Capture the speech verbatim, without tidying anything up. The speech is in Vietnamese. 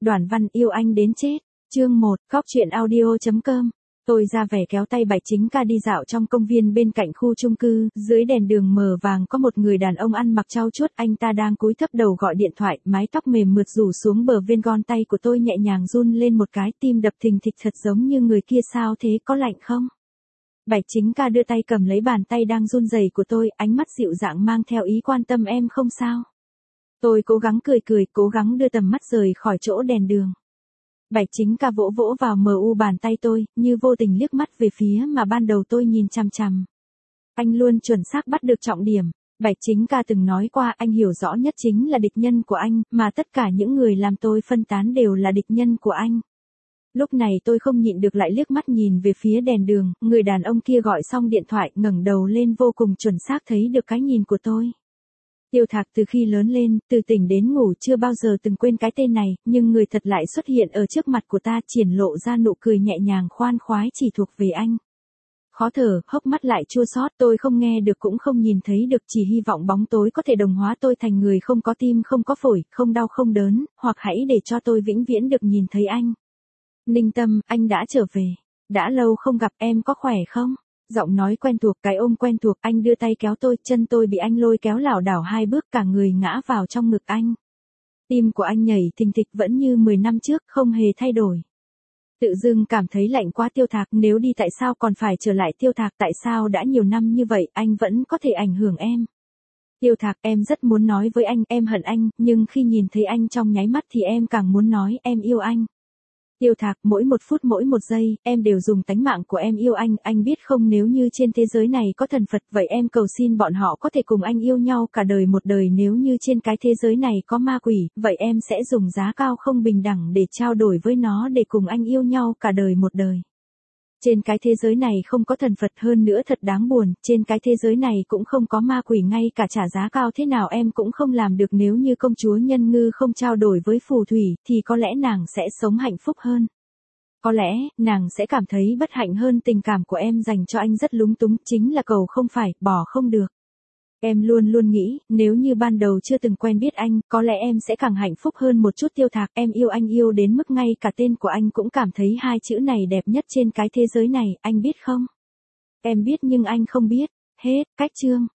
Đoạn văn yêu anh đến chết. Chương một, Cóc truyện audio chấm com. Tôi ra vẻ kéo tay Bạch Chính Ca đi dạo trong công viên bên cạnh khu chung cư, dưới đèn đường mờ vàng có một người đàn ông ăn mặc trau chuốt, anh ta đang cúi thấp đầu gọi điện thoại, mái tóc mềm mượt rủ xuống bờ ven gòn tay của tôi nhẹ nhàng run lên một cái, tim đập thình thịch thật giống như người kia. Sao thế, có lạnh không? Bạch Chính Ca đưa tay cầm lấy bàn tay đang run rẩy của tôi, ánh mắt dịu dàng mang theo ý quan tâm. Em không sao. Tôi cố gắng cười cười, cố gắng đưa tầm mắt rời khỏi chỗ đèn đường. Bạch Chính Ca vỗ vỗ vào mờ u bàn tay tôi, như vô tình liếc mắt về phía mà ban đầu tôi nhìn chằm chằm. Anh luôn chuẩn xác bắt được trọng điểm. Bạch Chính Ca từng nói qua, anh hiểu rõ nhất chính là địch nhân của anh, mà tất cả những người làm tôi phân tán đều là địch nhân của anh. Lúc này tôi không nhịn được lại liếc mắt nhìn về phía đèn đường, người đàn ông kia gọi xong điện thoại, ngẩng đầu lên vô cùng chuẩn xác thấy được cái nhìn của tôi. Tiêu Thạc từ khi lớn lên, từ tỉnh đến ngủ chưa bao giờ từng quên cái tên này, nhưng người thật lại xuất hiện ở trước mặt của ta, triển lộ ra nụ cười nhẹ nhàng khoan khoái chỉ thuộc về anh. Khó thở, hốc mắt lại chua xót, tôi không nghe được cũng không nhìn thấy được, chỉ hy vọng bóng tối có thể đồng hóa tôi thành người không có tim không có phổi, không đau không đớn, hoặc hãy để cho tôi vĩnh viễn được nhìn thấy anh. Ninh Tâm, anh đã trở về. Đã lâu không gặp, em có khỏe không? Giọng nói quen thuộc, cái ôm quen thuộc, anh đưa tay kéo tôi, chân tôi bị anh lôi kéo lảo đảo hai bước, cả người ngã vào trong ngực anh. Tim của anh nhảy thình thịch vẫn như mười năm trước, không hề thay đổi. Tự dưng cảm thấy lạnh quá. Tiêu Thạc, nếu đi tại sao còn phải trở lại? Tiêu Thạc, tại sao đã nhiều năm như vậy, anh vẫn có thể ảnh hưởng em? Tiêu Thạc, em rất muốn nói với anh, em hận anh, nhưng khi nhìn thấy anh trong nháy mắt thì em càng muốn nói, em yêu anh. Tiêu Thạc, mỗi một phút mỗi một giây, em đều dùng tánh mạng của em yêu anh, anh biết không, nếu như trên thế giới này có thần Phật, vậy em cầu xin bọn họ có thể cùng anh yêu nhau cả đời một đời, nếu như trên cái thế giới này có ma quỷ, vậy em sẽ dùng giá cao không bình đẳng để trao đổi với nó để cùng anh yêu nhau cả đời một đời. Trên cái thế giới này không có thần Phật, hơn nữa thật đáng buồn, trên cái thế giới này cũng không có ma quỷ, ngay cả trả giá cao thế nào em cũng không làm được. Nếu như công chúa Nhân Ngư không trao đổi với phù thủy, thì có lẽ nàng sẽ sống hạnh phúc hơn. Có lẽ, nàng sẽ cảm thấy bất hạnh hơn. Tình cảm của em dành cho anh rất lúng túng, chính là cầu không phải, bỏ không được. Em luôn luôn nghĩ, nếu như ban đầu chưa từng quen biết anh, có lẽ em sẽ càng hạnh phúc hơn một chút. Tiêu Thạc, em yêu anh yêu đến mức ngay cả tên của anh cũng cảm thấy hai chữ này đẹp nhất trên cái thế giới này, anh biết không? Em biết nhưng anh không biết. Hết, cách chương.